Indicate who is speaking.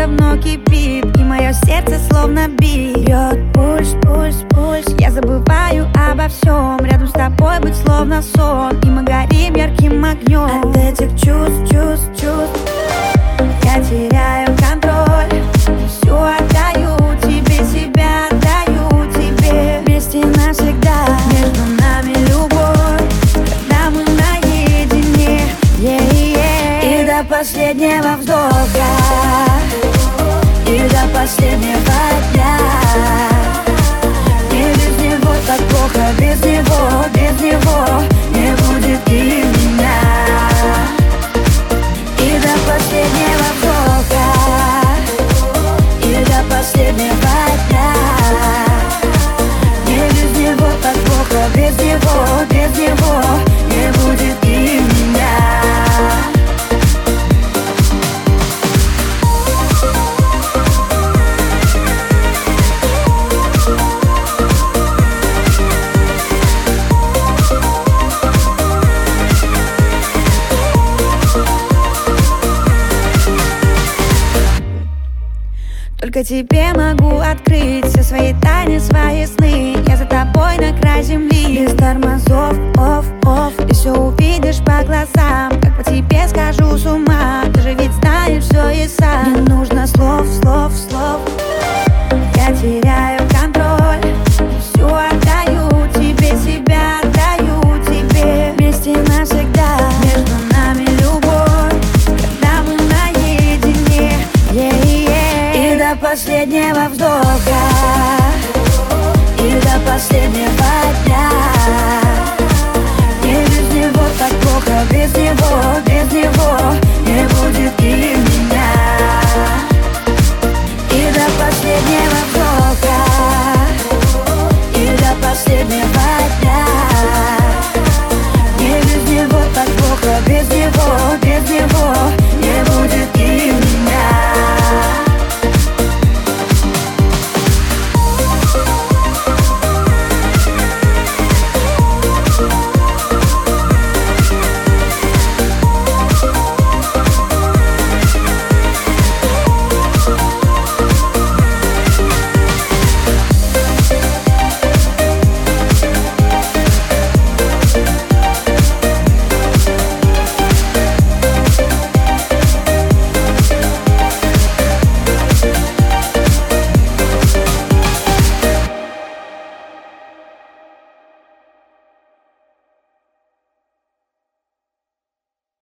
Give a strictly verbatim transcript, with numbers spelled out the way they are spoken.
Speaker 1: давно кипит, и мое сердце словно бьет. Пульс, пульс, пульс. Я забываю обо всем. Рядом с тобой быть словно сон, и мы горим ярким огнем. От этих чувств, чувств, чувств я теряю контроль. Всю отдаю тебе, себя отдаю тебе. Вместе навсегда, между нами любовь, когда мы наедине, yeah-yeah. И до последнего вздоха, и до последнего дня. И без него так плохо, без него, без него не будет и меня. И до последнего вздоха, и до последнего дня. И без него так плохо, без него, без него не будет и меня. Только тебе могу открыть все свои тайны, свои сны. Я за тобой на край земли, без тормозов, оф, оф. Ты все увидишь по глазам, как по тебе скажу с ума. Ты же ведь знаешь все и сам. Не нужно слов, слов, слов. Я теряю контроль. Всю отдаю тебе, себя отдаю тебе. Вместе навсегда, между нами любовь, когда мы наедине, yeah-yeah. И до последнего вздоха, и до последнего